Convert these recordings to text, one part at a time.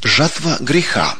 Жатва греха.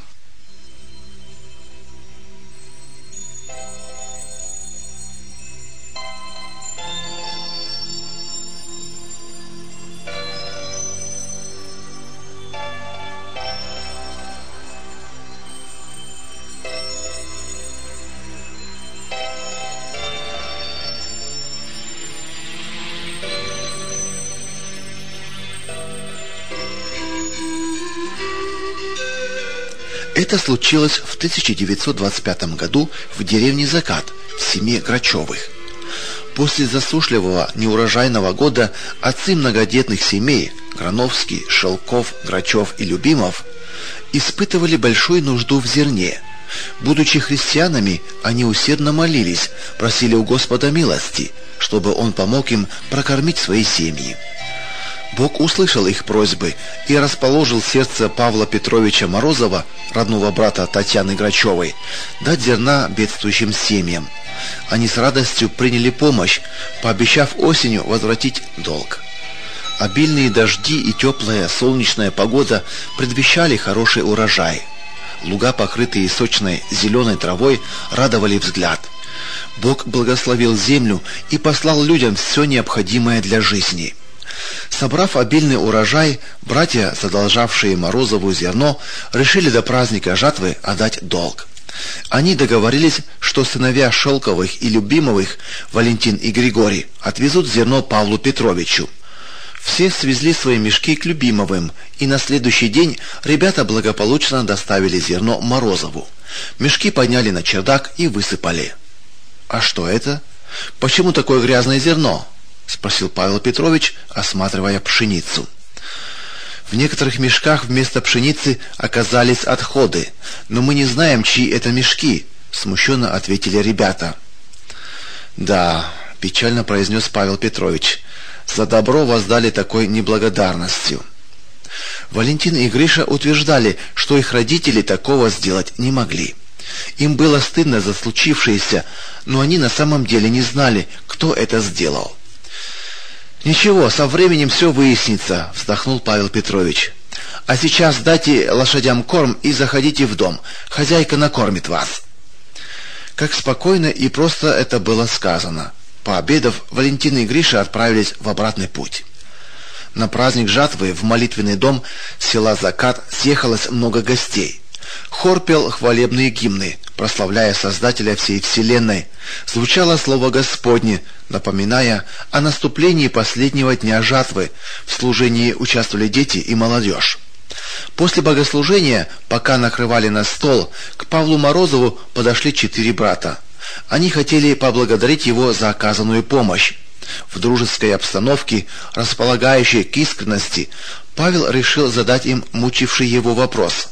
Это случилось в 1925 году в деревне Закат, в семье Грачевых. После засушливого неурожайного года отцы многодетных семей Грановский, Шелков, Грачев и Любимов испытывали большую нужду в зерне. Будучи христианами, они усердно молились, просили у Господа милости, чтобы Он помог им прокормить свои семьи. Бог услышал их просьбы и расположил сердце Павла Петровича Морозова, родного брата Татьяны Грачевой, дать зерна бедствующим семьям. Они с радостью приняли помощь, пообещав осенью возвратить долг. Обильные дожди и теплая солнечная погода предвещали хороший урожай. Луга, покрытые сочной зеленой травой, радовали взгляд. Бог благословил землю и послал людям все необходимое для жизни. Собрав обильный урожай, братья, задолжавшие Морозову зерно, решили до праздника жатвы отдать долг. Они договорились, что сыновья Шелковых и Любимовых, Валентин и Григорий, отвезут зерно Павлу Петровичу. Все свезли свои мешки к Любимовым, и на следующий день ребята благополучно доставили зерно Морозову. Мешки подняли на чердак и высыпали. «А что это? Почему такое грязное зерно?» — спросил Павел Петрович, осматривая пшеницу. «В некоторых мешках вместо пшеницы оказались отходы, но мы не знаем, чьи это мешки», — смущенно ответили ребята. «Да», — печально произнес Павел Петрович, — «за добро воздали такой неблагодарностью». Валентин и Гриша утверждали, что их родители такого сделать не могли. Им было стыдно за случившееся, но они на самом деле не знали, кто это сделал. «Ничего, со временем все выяснится», — вздохнул Павел Петрович. «А сейчас дайте лошадям корм и заходите в дом. Хозяйка накормит вас». Как спокойно и просто это было сказано. Пообедав, Валентин и Гриша отправились в обратный путь. На праздник жатвы в молитвенный дом села Закат съехалось много гостей. Хор пел хвалебные гимны, прославляя Создателя всей вселенной. Звучало слово Господне, напоминая о наступлении последнего дня жатвы. В служении участвовали дети и молодежь. После богослужения, пока накрывали на стол, к Павлу Морозову подошли 4 брата. Они хотели поблагодарить его за оказанную помощь. В дружеской обстановке, располагающей к искренности, Павел решил задать им мучивший его вопрос.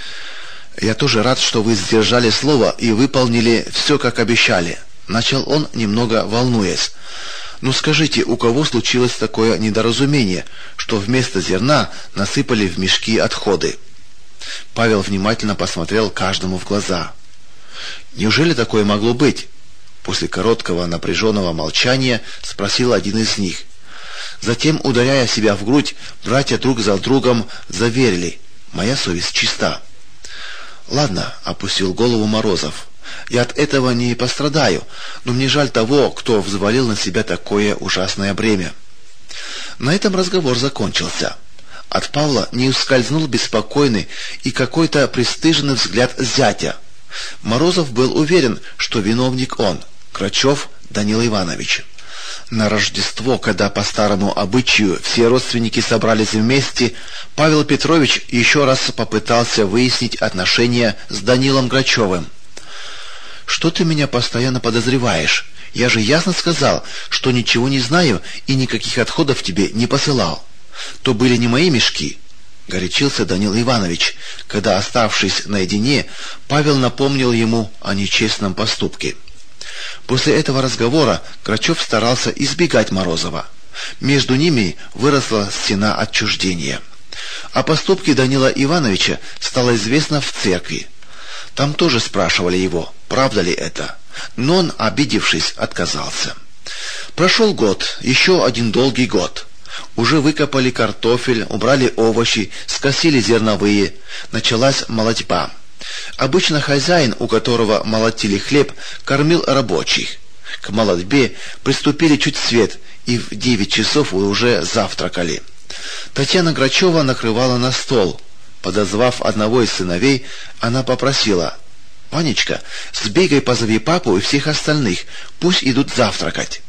«Я тоже рад, что вы сдержали слово и выполнили все, как обещали», — начал он, немного волнуясь. «Ну скажите, у кого случилось такое недоразумение, что вместо зерна насыпали в мешки отходы?» Павел внимательно посмотрел каждому в глаза. «Неужели такое могло быть?» После короткого напряженного молчания спросил один из них. Затем, ударяя себя в грудь, братья друг за другом заверили: «Моя совесть чиста». «Ладно», — опустил голову Морозов, — «я от этого не пострадаю, но мне жаль того, кто взвалил на себя такое ужасное бремя». На этом разговор закончился. От Павла не ускользнул беспокойный и какой-то пристыженный взгляд зятя. Морозов был уверен, что виновник он, Грачев Данил Иванович. На Рождество, когда по старому обычаю все родственники собрались вместе, Павел Петрович еще раз попытался выяснить отношения с Данилом Грачевым. «Что ты меня постоянно подозреваешь? Я же ясно сказал, что ничего не знаю и никаких отходов тебе не посылал. То были не мои мешки», — горячился Данил Иванович, когда, оставшись наедине, Павел напомнил ему о нечестном поступке. После этого разговора Грачев старался избегать Морозова. Между ними выросла стена отчуждения. О поступке Данила Ивановича стало известно в церкви. Там тоже спрашивали его, правда ли это, но он, обидевшись, отказался. Прошел год, еще один долгий год. Уже выкопали картофель, убрали овощи, скосили зерновые. Началась молотьба. Обычно хозяин, у которого молотили хлеб, кормил рабочих. К молотьбе приступили чуть свет, и в 9 часов уже завтракали. Татьяна Грачева накрывала на стол. Подозвав одного из сыновей, она попросила: «Ванечка, сбегай, позови папу и всех остальных, пусть идут завтракать».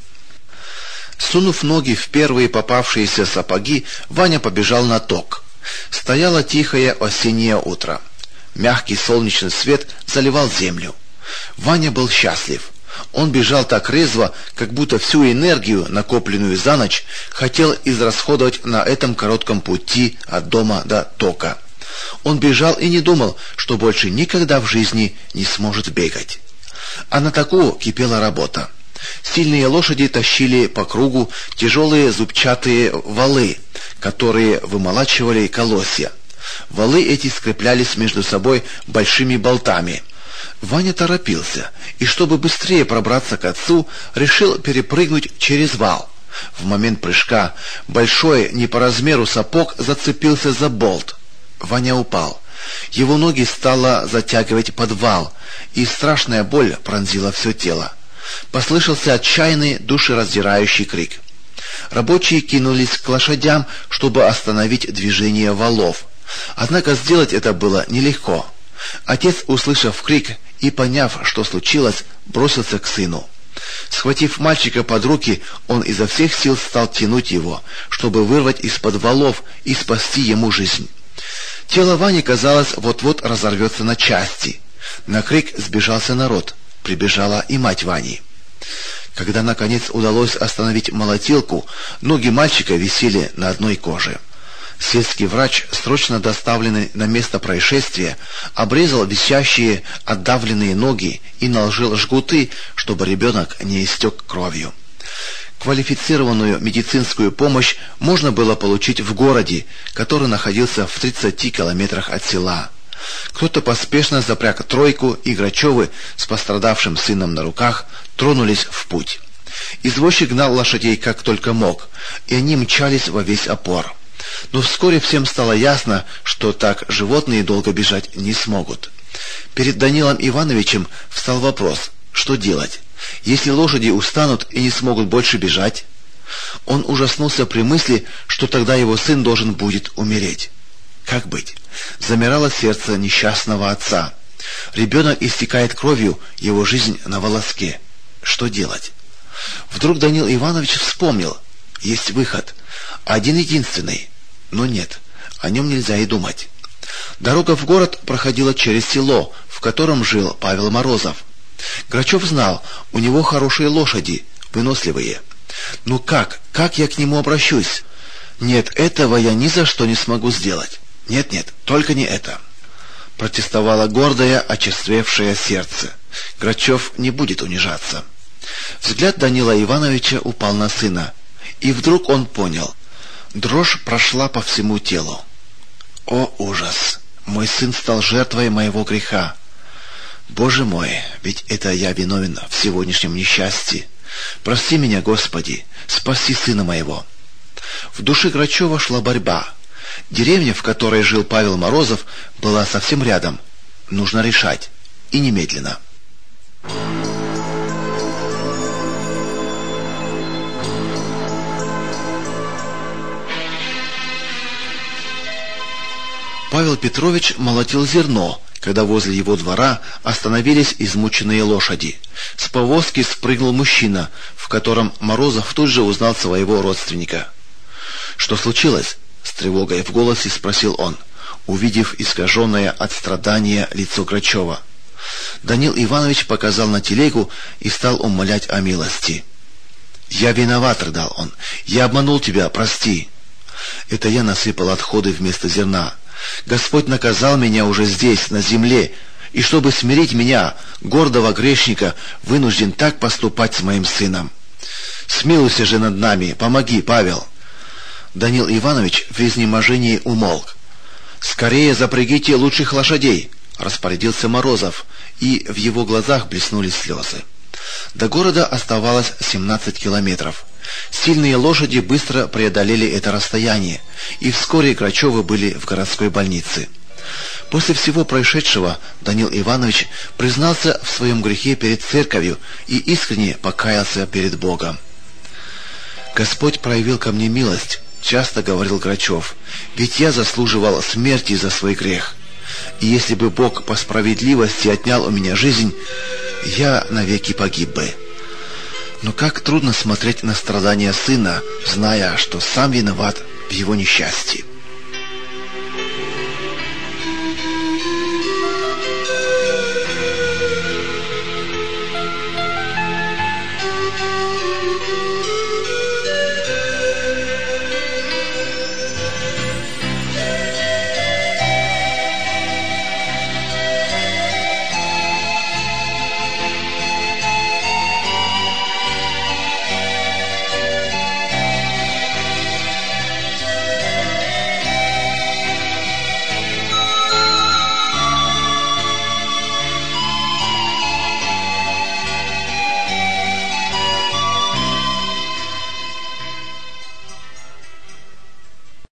Сунув ноги в первые попавшиеся сапоги, Ваня побежал на ток. Стояло тихое осеннее утро. Мягкий солнечный свет заливал землю. Ваня был счастлив. Он бежал так резво, как будто всю энергию, накопленную за ночь, хотел израсходовать на этом коротком пути от дома до тока. Он бежал и не думал, что больше никогда в жизни не сможет бегать. А на току кипела работа. Сильные лошади тащили по кругу тяжелые зубчатые валы, которые вымолачивали колосья. Валы эти скреплялись между собой большими болтами. Ваня торопился, и чтобы быстрее пробраться к отцу, решил перепрыгнуть через вал. В момент прыжка большой, не по размеру сапог зацепился за болт. Ваня упал. Его ноги стало затягивать под вал, и страшная боль пронзила все тело. Послышался отчаянный, душераздирающий крик. Рабочие кинулись к лошадям, чтобы остановить движение валов. Однако сделать это было нелегко. Отец, услышав крик и поняв, что случилось, бросился к сыну. Схватив мальчика под руки, он изо всех сил стал тянуть его, чтобы вырвать из-под валов и спасти ему жизнь. Тело Вани, казалось, вот-вот разорвется на части. На крик сбежался народ. Прибежала и мать Вани. Когда, наконец, удалось остановить молотилку, ноги мальчика висели на одной коже. Сельский врач, срочно доставленный на место происшествия, обрезал висящие отдавленные ноги и наложил жгуты, чтобы ребенок не истек кровью. Квалифицированную медицинскую помощь можно было получить в городе, который находился в 30 километрах от села. Кто-то поспешно запряг тройку, и Грачевы с пострадавшим сыном на руках тронулись в путь. Извозчик гнал лошадей как только мог, и они мчались во весь опор. Но вскоре всем стало ясно, что так животные долго бежать не смогут. Перед Данилом Ивановичем встал вопрос: что делать, если лошади устанут и не смогут больше бежать? Он ужаснулся при мысли, что тогда его сын должен будет умереть. Как быть? Замирало сердце несчастного отца. Ребенок истекает кровью, его жизнь на волоске. Что делать? Вдруг Данил Иванович вспомнил: есть выход, один-единственный. Но нет, о нем нельзя и думать. Дорога в город проходила через село, в котором жил Павел Морозов. Грачев знал, у него хорошие лошади, выносливые. Ну как я к нему обращусь? Нет, этого я ни за что не смогу сделать. Нет, только не это. Протестовало гордое, очерствевшее сердце. Грачев не будет унижаться. Взгляд Данила Ивановича упал на сына, и вдруг он понял. Дрожь прошла по всему телу. О, ужас! Мой сын стал жертвой моего греха. Боже мой, ведь это я виновен в сегодняшнем несчастье. Прости меня, Господи, спаси сына моего. В душе Грачева шла борьба. Деревня, в которой жил Павел Морозов, была совсем рядом. Нужно решать. И немедленно. Павел Петрович молотил зерно, когда возле его двора остановились измученные лошади. С повозки спрыгнул мужчина, в котором Морозов тут же узнал своего родственника. «Что случилось?» — с тревогой в голосе спросил он, увидев искаженное от страдания лицо Грачева. Данил Иванович показал на телегу и стал умолять о милости. «Я виноват», — рыдал он, — «я обманул тебя, прости. Это я насыпал отходы вместо зерна. Господь наказал меня уже здесь, на земле, и чтобы смирить меня, гордого грешника, вынужден так поступать с моим сыном. Смилуйся же над нами, помоги, Павел». Данил Иванович в изнеможении умолк. «Скорее запрягите лучших лошадей», — распорядился Морозов, и в его глазах блеснули слезы. До города оставалось 17 километров. Сильные лошади быстро преодолели это расстояние, и вскоре Грачевы были в городской больнице. После всего происшедшего Данил Иванович признался в своем грехе перед церковью и искренне покаялся перед Богом. «Господь проявил ко мне милость», — часто говорил Грачев, — «ведь я заслуживал смерти за свой грех. И если бы Бог по справедливости отнял у меня жизнь, я навеки погиб бы». Но как трудно смотреть на страдания сына, зная, что сам виноват в его несчастье.